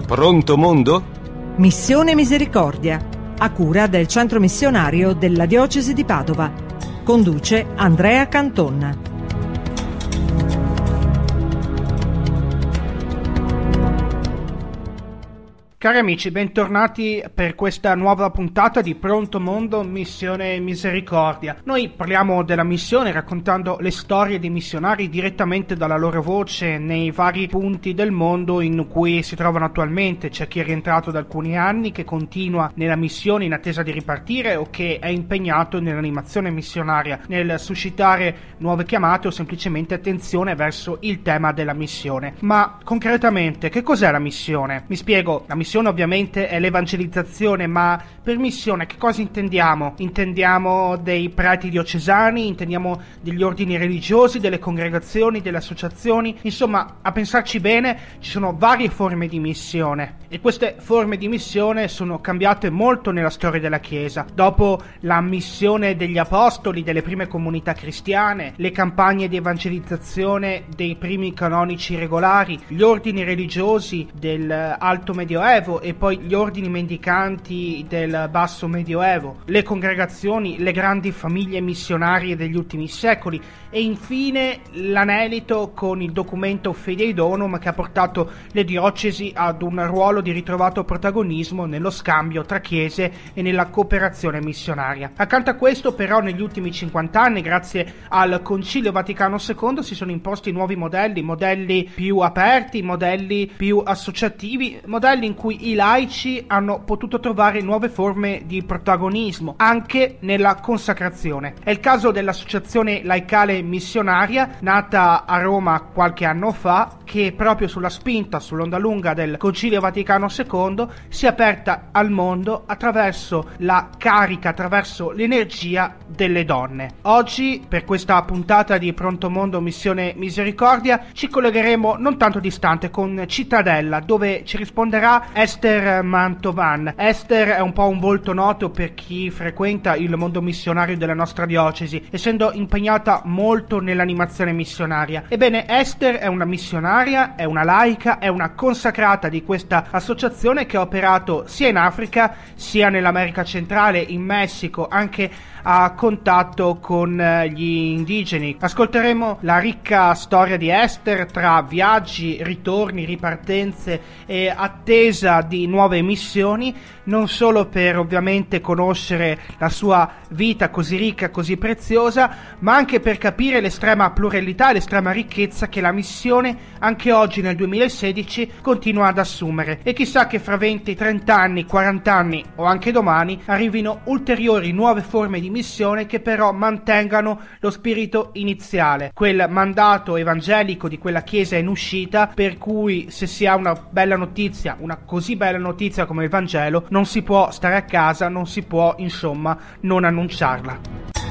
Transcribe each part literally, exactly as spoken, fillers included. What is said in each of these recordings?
Pronto mondo? Missione Misericordia, a cura del Centro Missionario della Diocesi di Padova. Conduce Andrea Canton. Cari amici, bentornati per questa nuova puntata di Pronto Mondo, Missione Misericordia. Noi parliamo della missione raccontando le storie dei missionari direttamente dalla loro voce nei vari punti del mondo in cui si trovano attualmente. C'è chi è rientrato da alcuni anni, che continua nella missione in attesa di ripartire o che è impegnato nell'animazione missionaria, nel suscitare nuove chiamate o semplicemente attenzione verso il tema della missione. Ma concretamente, che cos'è la missione? Mi spiego, la missione ovviamente è l'evangelizzazione, ma per missione che cosa intendiamo? Intendiamo dei preti diocesani, intendiamo degli ordini religiosi, delle congregazioni, delle associazioni, insomma, a pensarci bene ci sono varie forme di missione e queste forme di missione sono cambiate molto nella storia della Chiesa. Dopo la missione degli apostoli, delle prime comunità cristiane, le campagne di evangelizzazione dei primi canonici regolari, gli ordini religiosi del Alto Medioevo e poi gli ordini mendicanti del Basso Medioevo, le congregazioni, le grandi famiglie missionarie degli ultimi secoli e infine l'anelito con il documento Fidei Donum che ha portato le diocesi ad un ruolo di ritrovato protagonismo nello scambio tra chiese e nella cooperazione missionaria. Accanto a questo però negli ultimi cinquanta anni, grazie al Concilio Vaticano secondo, si sono imposti nuovi modelli, modelli più aperti, modelli più associativi, modelli in cui i laici hanno potuto trovare nuove forme di protagonismo anche nella consacrazione. È il caso dell'Associazione Laicale Missionaria, nata a Roma qualche anno fa, che proprio sulla spinta, sull'onda lunga del Concilio Vaticano secondo si è aperta al mondo attraverso la carica, attraverso l'energia delle donne. Oggi, per questa puntata di Pronto Mondo Missione Misericordia, ci collegheremo non tanto distante con Cittadella, dove ci risponderà Esther Mantovan. Esther è un po' un volto noto per chi frequenta il mondo missionario della nostra diocesi, essendo impegnata molto nell'animazione missionaria. Ebbene, Esther è una missionaria, è una laica, è una consacrata di questa associazione che ha operato sia in Africa, sia nell'America centrale, in Messico, anche a contatto con gli indigeni. Ascolteremo la ricca storia di Esther tra viaggi, ritorni, ripartenze e attesa di nuove missioni, non solo per ovviamente conoscere la sua vita così ricca, così preziosa, ma anche per capire l'estrema pluralità e l'estrema ricchezza che la missione anche oggi nel duemilasedici continua ad assumere. E chissà che fra venti, trenta anni, quaranta anni o anche domani arrivino ulteriori nuove forme di missione che però mantengano lo spirito iniziale, quel mandato evangelico di quella Chiesa in uscita, per cui se si ha una bella notizia, una così bella notizia come il Vangelo, non si può stare a casa, non si può insomma non annunciarla.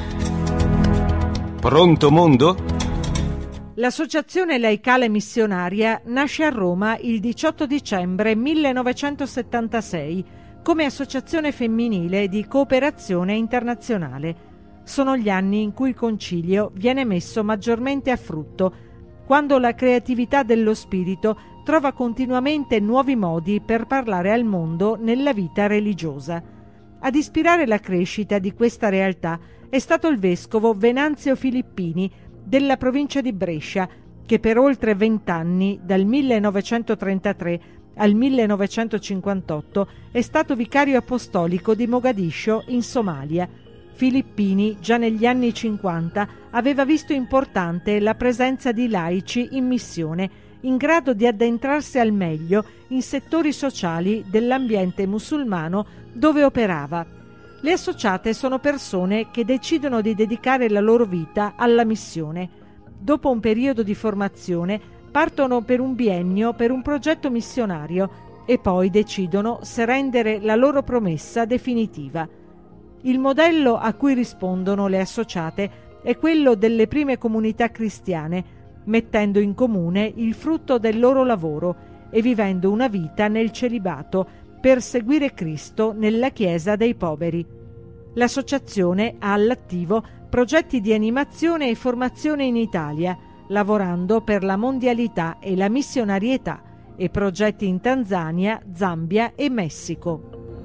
Pronto mondo? L'Associazione Laicale Missionaria nasce a Roma il diciotto dicembre millenovecentosettantasei come associazione femminile di cooperazione internazionale. Sono gli anni in cui il concilio viene messo maggiormente a frutto, quando la creatività dello spirito trova continuamente nuovi modi per parlare al mondo nella vita religiosa. Ad ispirare la crescita di questa realtà è stato il vescovo Venanzio Filippini della provincia di Brescia, che per oltre vent'anni, dal millenovecentotrentatré al millenovecentocinquantotto, è stato vicario apostolico di Mogadiscio in Somalia. Filippini, già negli anni cinquanta, aveva visto importante la presenza di laici in missione, in grado di addentrarsi al meglio in settori sociali dell'ambiente musulmano dove operava. Le associate sono persone che decidono di dedicare la loro vita alla missione. Dopo un periodo di formazione, partono per un biennio per un progetto missionario e poi decidono se rendere la loro promessa definitiva. Il modello a cui rispondono le associate è quello delle prime comunità cristiane, mettendo in comune il frutto del loro lavoro e vivendo una vita nel celibato per seguire Cristo nella Chiesa dei poveri. L'associazione ha all'attivo progetti di animazione e formazione in Italia, lavorando per la mondialità e la missionarietà, e progetti in Tanzania, Zambia e Messico.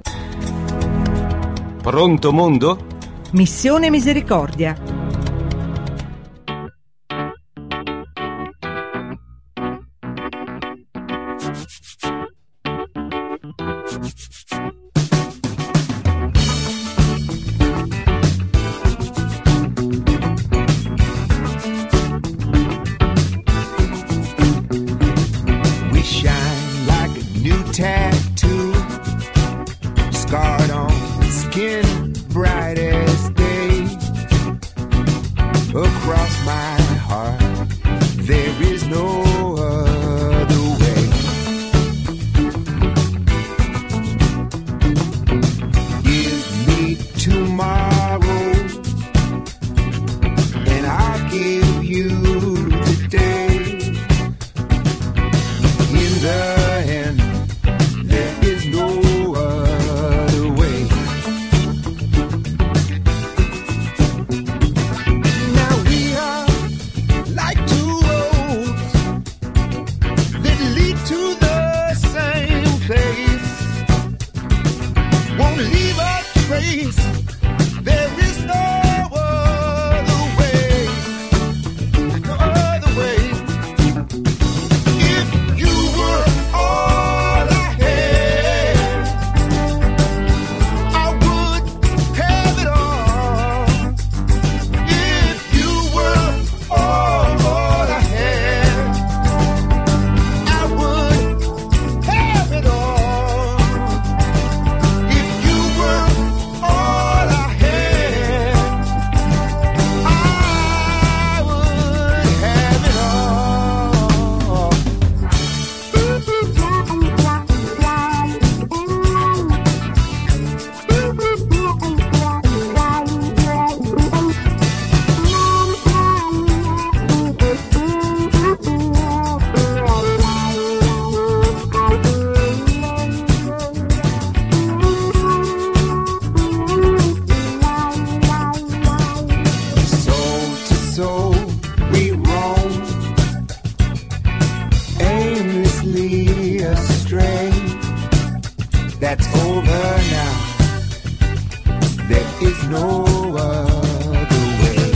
Pronto mondo? Missione Misericordia. Tattoo scarred on skin, bright as day. Across my heart, there is no other way. Give me tomorrow, and I'll give you today. In the end, there is no other way. Now we are like two roads that lead to the same place. Won't leave a trace. There is no other way. No other way. If you were all I had, I would have it all. If you were all I had, I would have it all. If you were all I had, I would have it all. Soul to soul, we roam aimlessly astray. That's over now. There is no other way.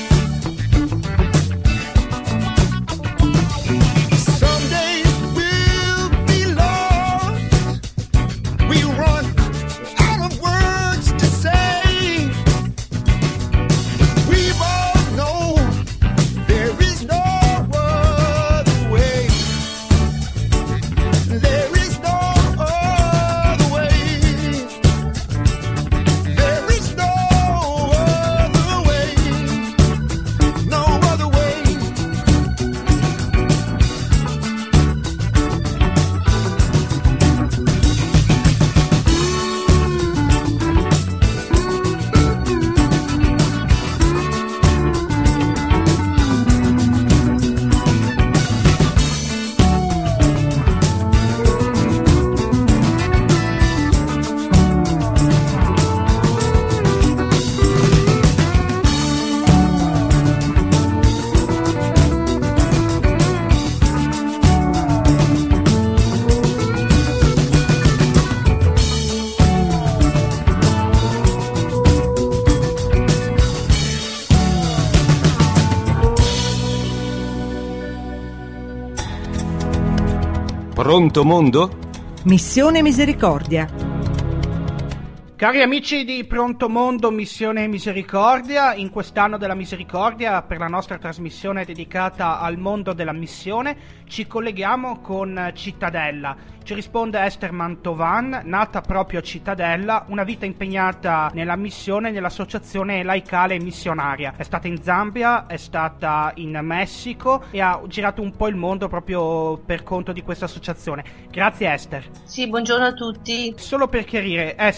Some days we'll be lost. We run out of words to say. We both know there is no other way. There is no other way. There is no other way. No other way. Pronto mondo? Missione Misericordia. Cari amici di Pronto Mondo, Missione Misericordia, in quest'anno della Misericordia, per la nostra trasmissione dedicata al mondo della missione, ci colleghiamo con Cittadella. Ci risponde Esther Mantovan, nata proprio a Cittadella, una vita impegnata nella missione nell'associazione laicale missionaria. È stata in Zambia, è stata in Messico e ha girato un po' il mondo proprio per conto di questa associazione. Grazie Esther. Sì, buongiorno a tutti. Solo per chiarire, Esther, tu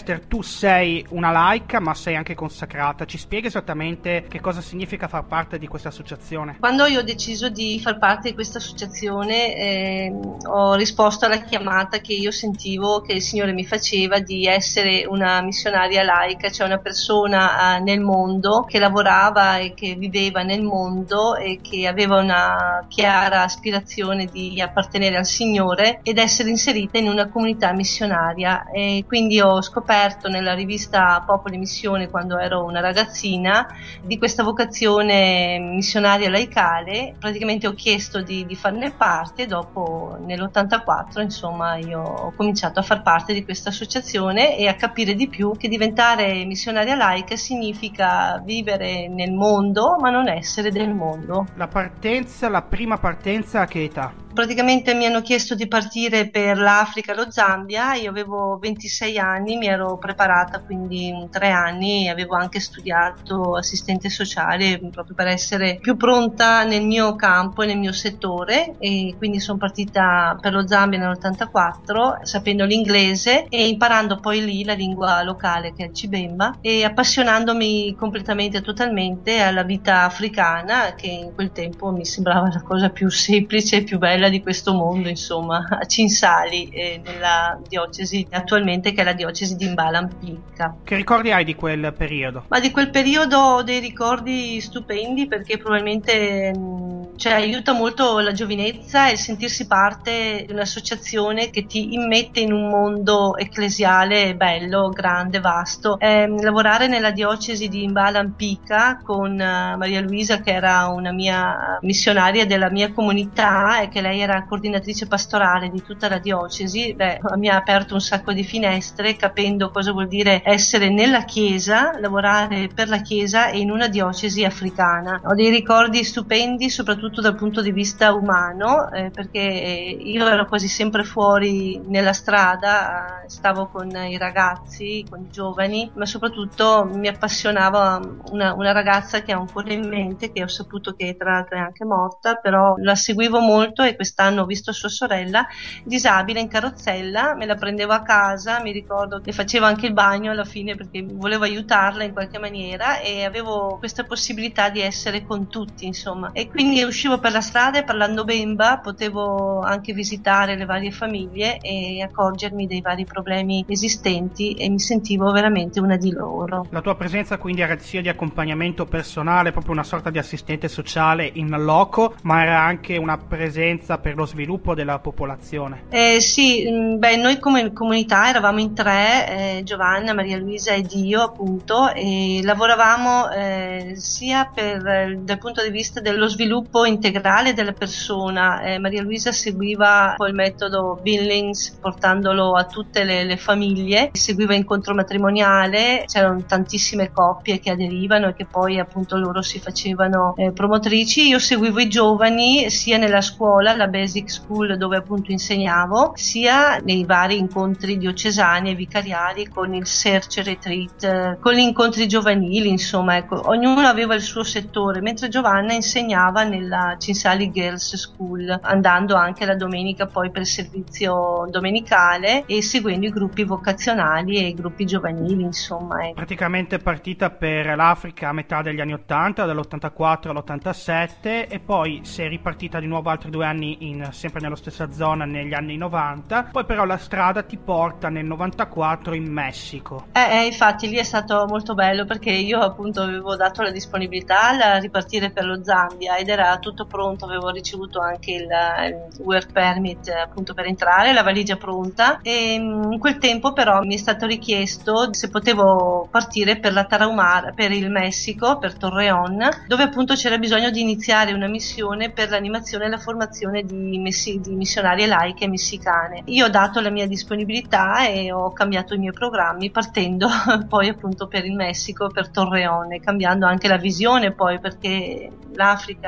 sei una laica, ma sei anche consacrata. Ci spieghi esattamente che cosa significa far parte di questa associazione? Quando io ho deciso di far parte di questa associazione eh, ho risposto alla chiamata che io sentivo che il Signore mi faceva di essere una missionaria laica, cioè una persona eh, nel mondo che lavorava e che viveva nel mondo e che aveva una chiara aspirazione di appartenere al Signore ed essere inserita in una comunità missionaria. E quindi ho scoperto nella rivista Popolo e Missione, quando ero una ragazzina, di questa vocazione missionaria laicale. Praticamente ho chiesto di, di farne parte e dopo nell'ottantaquattro insomma io ho cominciato a far parte di questa associazione e a capire di più che diventare missionaria laica significa vivere nel mondo ma non essere del mondo. La partenza, la prima partenza a che età? Praticamente mi hanno chiesto di partire per l'Africa e lo Zambia, io avevo ventisei anni, mi ero preparata quindi tre anni, avevo anche studiato assistente sociale proprio per essere più pronta nel mio campo e nel mio settore, e quindi sono partita per lo Zambia nell'ottantaquattro sapendo l'inglese e imparando poi lì la lingua locale che è il Cibemba e appassionandomi completamente e totalmente alla vita africana, che in quel tempo mi sembrava la cosa più semplice e più bella di questo mondo, insomma, a Cinsali, eh, nella diocesi attualmente che è la diocesi di Mbala-Mpika. Che ricordi hai di quel periodo? Ma di quel periodo ho dei ricordi stupendi perché probabilmente mh, cioè, aiuta molto la giovinezza e sentirsi parte di un'associazione che ti immette in un mondo ecclesiale bello, grande, vasto. Eh, lavorare nella diocesi di Mbala-Mpika con uh, Maria Luisa, che era una mia missionaria della mia comunità e che lei era coordinatrice pastorale di tutta la diocesi, beh, mi ha aperto un sacco di finestre, capendo cosa vuol dire essere nella chiesa, lavorare per la chiesa e in una diocesi africana. Ho dei ricordi stupendi soprattutto dal punto di vista umano, eh, perché io ero quasi sempre fuori nella strada, eh, stavo con i ragazzi, con i giovani, ma soprattutto mi appassionava una, una ragazza che ho ancora in mente, che ho saputo che tra l'altro è anche morta, però la seguivo molto e quest'anno ho visto sua sorella disabile in carrozzella, me la prendevo a casa, mi ricordo che facevo anche il bagno alla fine perché volevo aiutarla in qualche maniera e avevo questa possibilità di essere con tutti, insomma, e quindi uscivo per la strada e parlando bemba potevo anche visitare le varie famiglie e accorgermi dei vari problemi esistenti e mi sentivo veramente una di loro. La tua presenza quindi era sia di accompagnamento personale, proprio una sorta di assistente sociale in loco, ma era anche una presenza per lo sviluppo della popolazione. Eh, sì, beh, noi come comunità eravamo in tre, eh, Giovanna, Maria Luisa ed io appunto, e lavoravamo eh, sia per, eh, dal punto di vista dello sviluppo integrale della persona. eh, Maria Luisa seguiva poi il metodo Billings portandolo a tutte le, le famiglie, seguiva incontro matrimoniale, c'erano tantissime coppie che aderivano e che poi appunto loro si facevano eh, promotrici. Io seguivo i giovani sia nella scuola, la Basic School dove appunto insegnavo, sia nei vari incontri diocesani e vicariali con il Search Retreat, con gli incontri giovanili, insomma, ecco, ognuno aveva il suo settore, mentre Giovanna insegnava nella Cinsali Girls School, andando anche la domenica poi per il servizio domenicale e seguendo i gruppi vocazionali e i gruppi giovanili, insomma. Ecco. Praticamente partita per l'Africa a metà degli anni ottanta, dall'ottantaquattro all'ottantasette, e poi si è ripartita di nuovo altri due anni in, sempre nella stessa zona negli anni novanta, poi però la strada ti porta nel novantaquattro in Messico. Eh, eh, infatti lì è stato molto bello perché io appunto avevo dato la disponibilità a ripartire per lo Zambia ed era tutto pronto, avevo ricevuto anche il, il work permit appunto per entrare, la valigia pronta, e in quel tempo però mi è stato richiesto se potevo partire per la Tarahumara, per il Messico, per Torreón, dove appunto c'era bisogno di iniziare una missione per l'animazione e la formazione di, messi, di missionarie laiche messicane. Io ho dato la mia disponibilità e ho cambiato i miei programmi partendo poi appunto per il Messico, per Torreón, e cambiando anche la visione poi perché l'Africa, l'America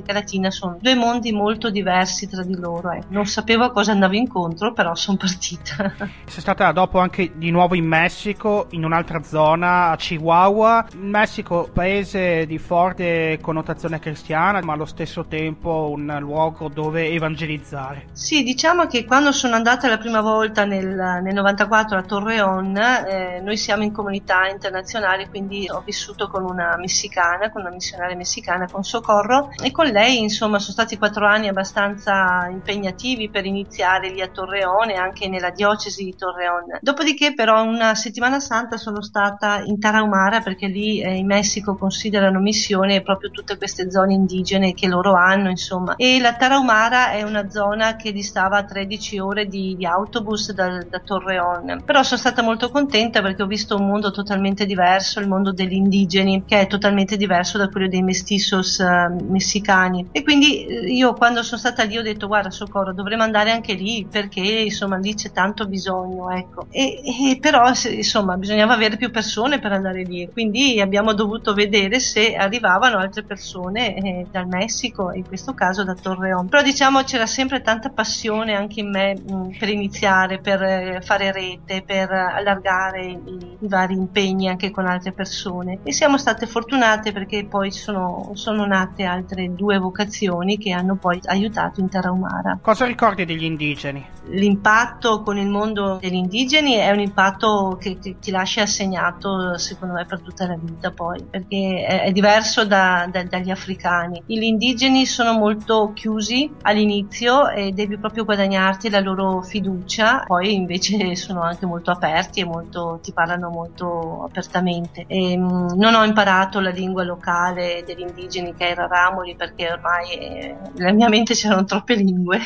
l'America Latina sono due mondi molto diversi tra di loro. Eh. Non sapevo a cosa andavo incontro, però sono partita. Sei stata dopo anche di nuovo in Messico, in un'altra zona, a Chihuahua. In Messico, paese di forte connotazione cristiana, ma allo stesso tempo un luogo dove evangelizzare. Sì, diciamo che quando sono andata la prima volta nel, nel novantaquattro a Torreón, eh, noi siamo in comunità internazionale, quindi ho vissuto con una messicana, con una missionaria messicana, con Socorro, e con lei insomma sono stati quattro anni abbastanza impegnativi per iniziare lì a Torreón e anche nella diocesi di Torreón. Dopodiché però una settimana santa sono stata in Tarahumara, perché lì eh, in Messico considerano missione proprio tutte queste zone indigene che loro hanno, insomma, e la Tarahumara è una zona che distava a tredici ore di, di autobus da, da Torreón. Però sono stata molto contenta perché ho visto un mondo totalmente diverso, il mondo degli indigeni, che è totalmente diverso da quello dei mestizos uh, messicani, e quindi io quando sono stata lì ho detto guarda Socorro, dovremmo andare anche lì perché insomma lì c'è tanto bisogno, ecco, e, e però insomma bisognava avere più persone per andare lì, quindi abbiamo dovuto vedere se arrivavano altre persone eh, dal Messico, in questo caso da Torreón. Però diciamo c'era sempre tanta passione anche in me mh, per iniziare, per eh, fare rete, per allargare i, i vari impegni anche con altre persone, e siamo state fortunate perché poi sono, sono nate altre due vocazioni che hanno poi aiutato in Tarahumara. Cosa ricordi degli indigeni? L'impatto con il mondo degli indigeni è un impatto che, che ti lascia segnato secondo me per tutta la vita, poi perché è, è diverso da, da, dagli africani. Gli indigeni sono molto chiusi all'inizio e devi proprio guadagnarti la loro fiducia, poi invece sono anche molto aperti e molto, ti parlano molto apertamente. E, mh, non ho imparato la lingua locale degli indigeni, che è il Rarámuri, perché ormai eh, nella mia mente c'erano troppe lingue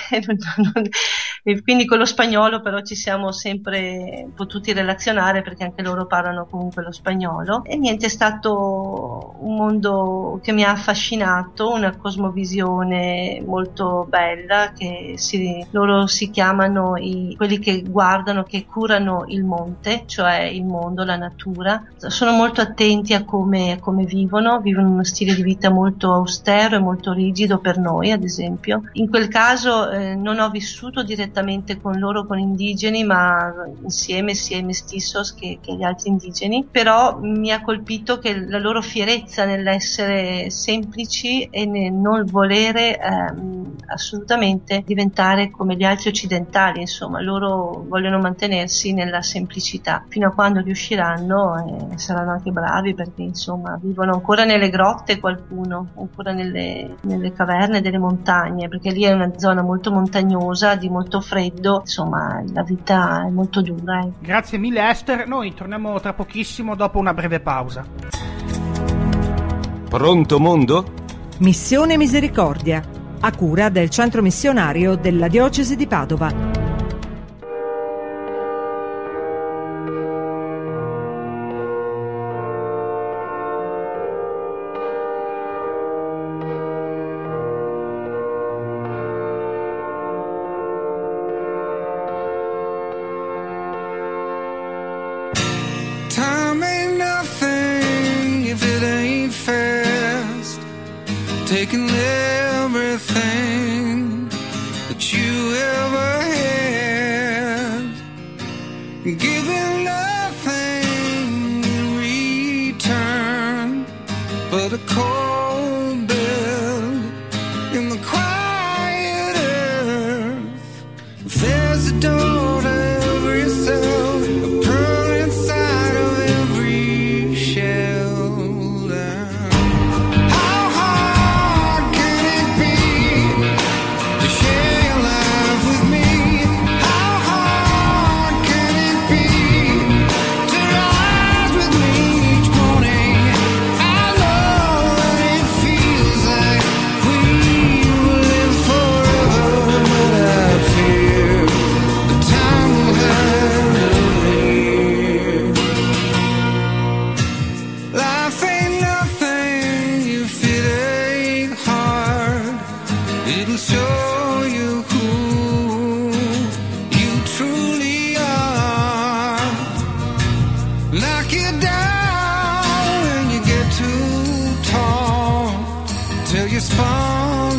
e quindi con lo spagnolo però ci siamo sempre potuti relazionare, perché anche loro parlano comunque lo spagnolo. E niente, è stato un mondo che mi ha affascinato, una cosmovisione molto bella, che si, loro si chiamano i, quelli che guardano, che curano il monte, cioè il mondo, la natura. Sono molto attenti a come, a come vivono, vivono uno stile di vita molto austero e molto rigido per noi, ad esempio. In quel caso eh, non ho vissuto direttamente con loro, con indigeni, ma insieme sia i mestizos che, che gli altri indigeni, però mi ha colpito che la loro fierezza nell'essere semplici e nel non volere ehm, assolutamente diventare come gli altri occidentali, insomma loro vogliono mantenersi nella semplicità fino a quando riusciranno, e saranno anche bravi, perché insomma vivono ancora nelle grotte, qualcuno ancora nelle, nelle caverne delle montagne, perché lì è una zona molto montagnosa, di molto freddo, insomma la vita è molto dura. Eh. Grazie mille Esther, noi torniamo tra pochissimo dopo una breve pausa. Pronto mondo? Missione Misericordia, a cura del centro missionario della diocesi di Padova. Time ain't nothing if it ain't fast, taking everything that you ever had, giving nothing in return but a cold bed in the quiet earth. There's a door to every cell, a pearl inside of every shelter. How hard can it be to share your life with me? How hard can it be to rise with me each morning? I know that it feels like we will live forever, but I fear the time will have to leave. Life ain't nothing if it ain't hard. It'll show you who you truly are. Knock you down when you get too tall, till you spawn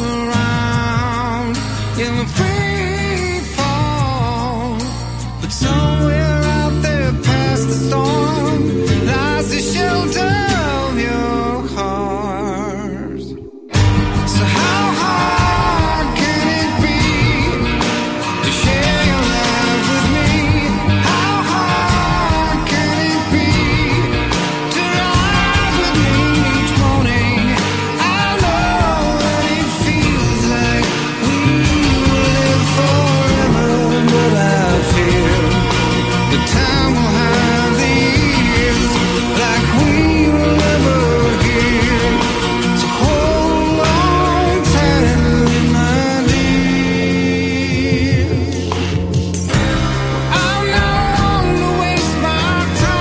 in the free fall. But somewhere out there past the storm lies the shelter of your heart. So how hard can it be to share your life with me? How hard can it be to rise with me each morning? I know that it feels like we will live forever, but I fear the time will hide the years like we will never hear. So hold on tightly, my dear. I'm not one to waste my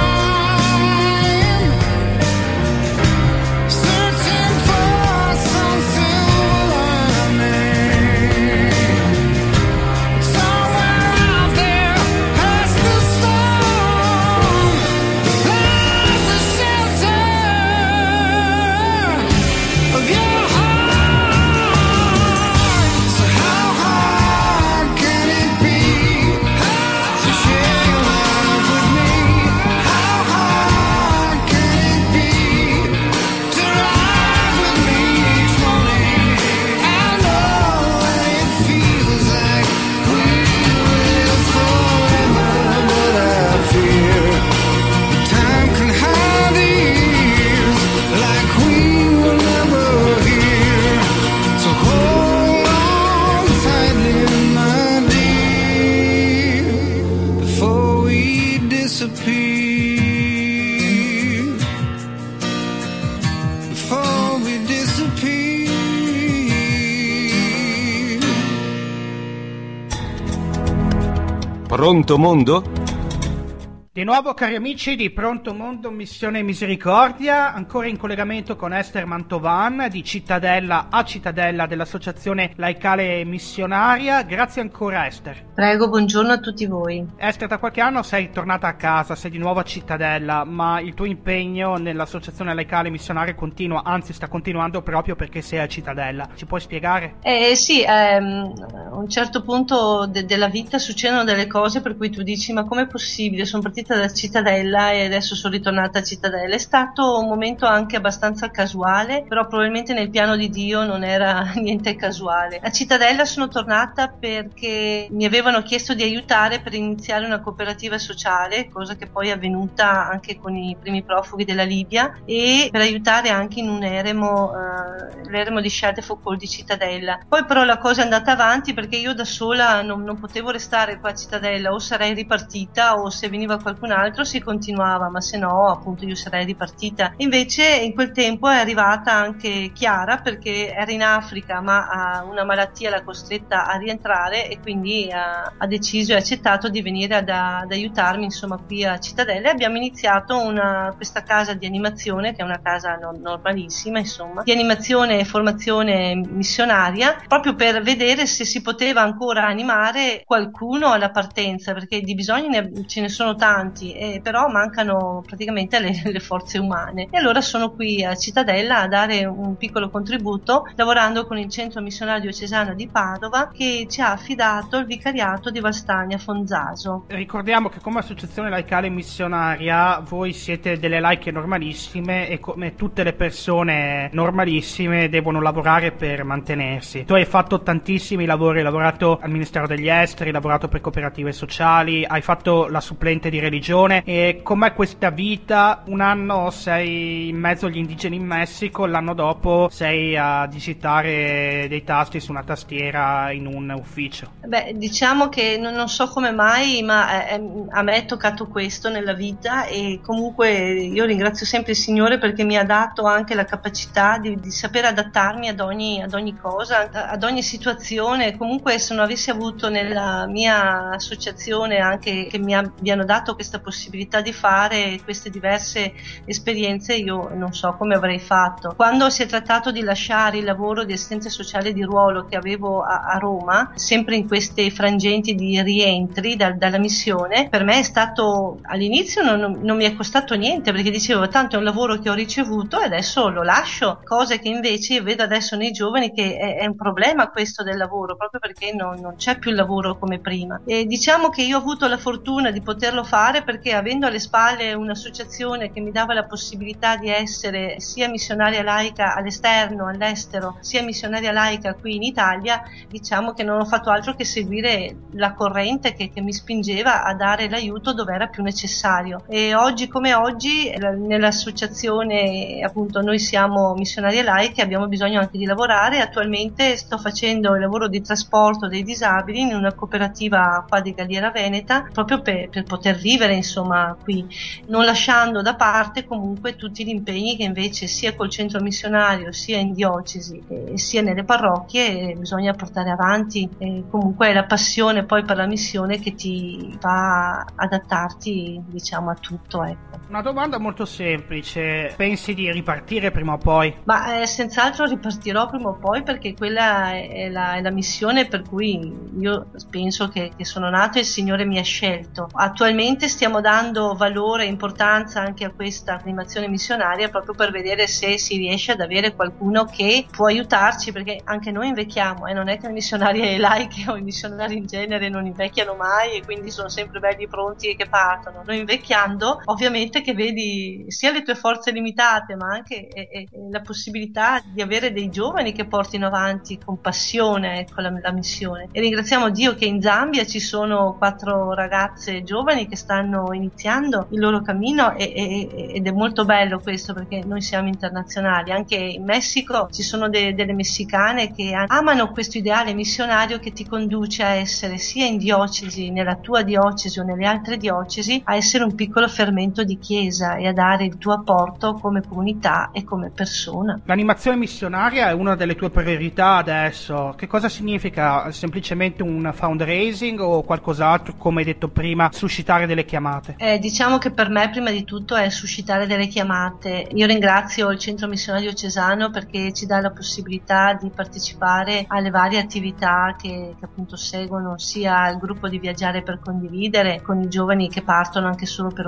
time searching for some silver lining. Somewhere out there past the storm lies the shelter of your heart. So how hard can it be to share your life with me? How hard can it be to rise with me each morning? I know that it feels like we will live forever, but I fear time can hide the years like we will never hear. So hold on tightly, my dear, before we disappear. Before we disappear. Pronto mondo? Di nuovo cari amici di Pronto Mondo Missione Misericordia, ancora in collegamento con Esther Mantovan di Cittadella a Cittadella dell'Associazione Laicale Missionaria. Grazie ancora Esther. Prego, buongiorno a tutti voi. Esther, da qualche anno sei tornata a casa, sei di nuovo a Cittadella, ma il tuo impegno nell'Associazione Laicale Missionaria continua, anzi sta continuando proprio perché sei a Cittadella. Ci puoi spiegare? Eh sì, ehm, a un certo punto de- della vita succedono delle cose per cui tu dici ma com'è possibile, sono partita da Cittadella e adesso sono ritornata a Cittadella. È stato un momento anche abbastanza casuale, però probabilmente nel piano di Dio non era niente casuale. A Cittadella sono tornata perché mi avevano chiesto di aiutare per iniziare una cooperativa sociale, cosa che poi è avvenuta anche con i primi profughi della Libia, e per aiutare anche in un eremo, eh, l'eremo di Charles de Foucauld di Cittadella. Poi però la cosa è andata avanti perché io da sola non, non potevo restare qua a Cittadella, o sarei ripartita o se veniva qualcuno altro si continuava, ma se no appunto io sarei ripartita. Invece in quel tempo è arrivata anche Chiara perché era in Africa ma ha una malattia l'ha costretta a rientrare e quindi ha, ha deciso e accettato di venire ad, ad aiutarmi insomma qui a Cittadella, e abbiamo iniziato una, questa casa di animazione che è una casa non, normalissima insomma di animazione e formazione missionaria, proprio per vedere se si poteva ancora animare qualcuno alla partenza, perché di bisogni ne, ce ne sono tanti, eh, però mancano praticamente le, le forze umane. E allora sono qui a Cittadella a dare un piccolo contributo lavorando con il Centro Missionario Diocesano di Padova, che ci ha affidato il vicariato di Valstagna Fonzaso. Ricordiamo che come Associazione Laicale Missionaria voi siete delle laiche normalissime e come tutte le persone normalissime devono lavorare per mantenersi. Tu hai fatto tantissimi lavori, hai lavorato al Ministero degli Esteri, hai lavorato per cooperative sociali, hai fatto la supplente di religione. E com'è questa vita? Un anno sei in mezzo agli indigeni in Messico, l'anno dopo sei a digitare dei tasti su una tastiera in un ufficio. Beh, diciamo che non, non so come mai, ma eh, a me è toccato questo nella vita, e comunque io ringrazio sempre il Signore perché mi ha dato anche la capacità di, di saper adattarmi ad ogni, ad ogni cosa, ad ogni situazione. Comunque se non avessi avuto nella mia associazione anche che mi abbiano dato questa possibilità di fare queste diverse esperienze, io non so come avrei fatto. Quando si è trattato di lasciare il lavoro di assistenza sociale di ruolo che avevo a, a Roma, sempre in questi frangenti di rientri da, dalla missione, per me è stato, all'inizio non, non mi è costato niente, perché dicevo tanto è un lavoro che ho ricevuto e adesso lo lascio, cose che invece io vedo adesso nei giovani che è, è un problema questo del lavoro, proprio perché non, non c'è più il lavoro come prima. E diciamo che io ho avuto la fortuna di poterlo fare perché, avendo alle spalle un'associazione che mi dava la possibilità di essere sia missionaria laica all'esterno, all'estero, sia missionaria laica qui in Italia, diciamo che non ho fatto altro che seguire la corrente che, che mi spingeva a dare l'aiuto dove era più necessario. E oggi come oggi nell'associazione, appunto, noi siamo missionarie laiche, abbiamo bisogno anche di lavorare. Attualmente sto facendo il lavoro di trasporto dei disabili in una cooperativa qua di Galliera Veneta, proprio per, per poter vivere insomma qui, non lasciando da parte comunque tutti gli impegni che invece sia col centro missionario, sia in diocesi e sia nelle parrocchie bisogna portare avanti. E comunque è la passione poi per la missione che ti fa adattarti, diciamo, a tutto, ecco. Una domanda molto semplice: pensi di ripartire prima o poi? Ma eh, senz'altro ripartirò prima o poi, perché quella è la, è la missione per cui io penso che, che sono nato e il Signore mi ha scelto. Attualmente stiamo dando valore e importanza anche a questa animazione missionaria, proprio per vedere se si riesce ad avere qualcuno che può aiutarci, perché anche noi invecchiamo, e eh, non è che le missionarie laiche o i missionari in genere non invecchiano mai e quindi sono sempre belli pronti e che partono. Noi invecchiando ovviamente che vedi sia le tue forze limitate, ma anche e, e, la possibilità di avere dei giovani che portino avanti con passione, ecco, la, la missione. E ringraziamo Dio che in Zambia ci sono quattro ragazze giovani che stanno iniziando il loro cammino e, e, ed è molto bello questo, perché noi siamo internazionali. Anche in Messico ci sono de, delle messicane che amano questo ideale missionario che ti conduce a essere sia in diocesi, nella tua diocesi o nelle altre diocesi, a essere un piccolo fermento di chiesa e a dare il tuo apporto come comunità e come persona. L'animazione missionaria è una delle tue priorità adesso. Che cosa significa? Semplicemente un fundraising o qualcos'altro, come hai detto prima, suscitare delle chiamate? Eh, diciamo che per me prima di tutto è suscitare delle chiamate. Io ringrazio il Centro Missionario Cesano perché ci dà la possibilità di partecipare alle varie attività che, che appunto seguono sia il gruppo di Viaggiare per Condividere, con i giovani che partono anche solo per